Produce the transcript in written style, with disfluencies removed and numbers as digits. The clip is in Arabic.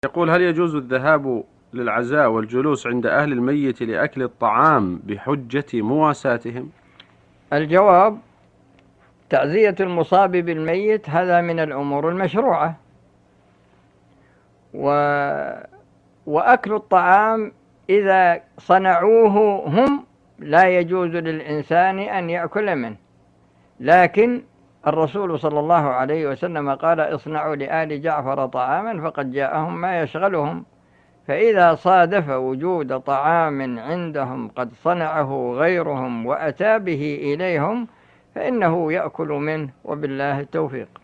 يقول: هل يجوز الذهاب للعزاء والجلوس عند أهل الميت لأكل الطعام بحجة مواساتهم؟ الجواب: تعزية المصاب بالميت هذا من الأمور المشروعة، وأكل الطعام إذا صنعوه هم لا يجوز للإنسان أن يأكل منه، لكن الرسول صلى الله عليه وسلم قال: اصنعوا لآل جعفر طعاما فقد جاءهم ما يشغلهم. فإذا صادف وجود طعام عندهم قد صنعه غيرهم وأتى به إليهم فإنه يأكل منه، وبالله التوفيق.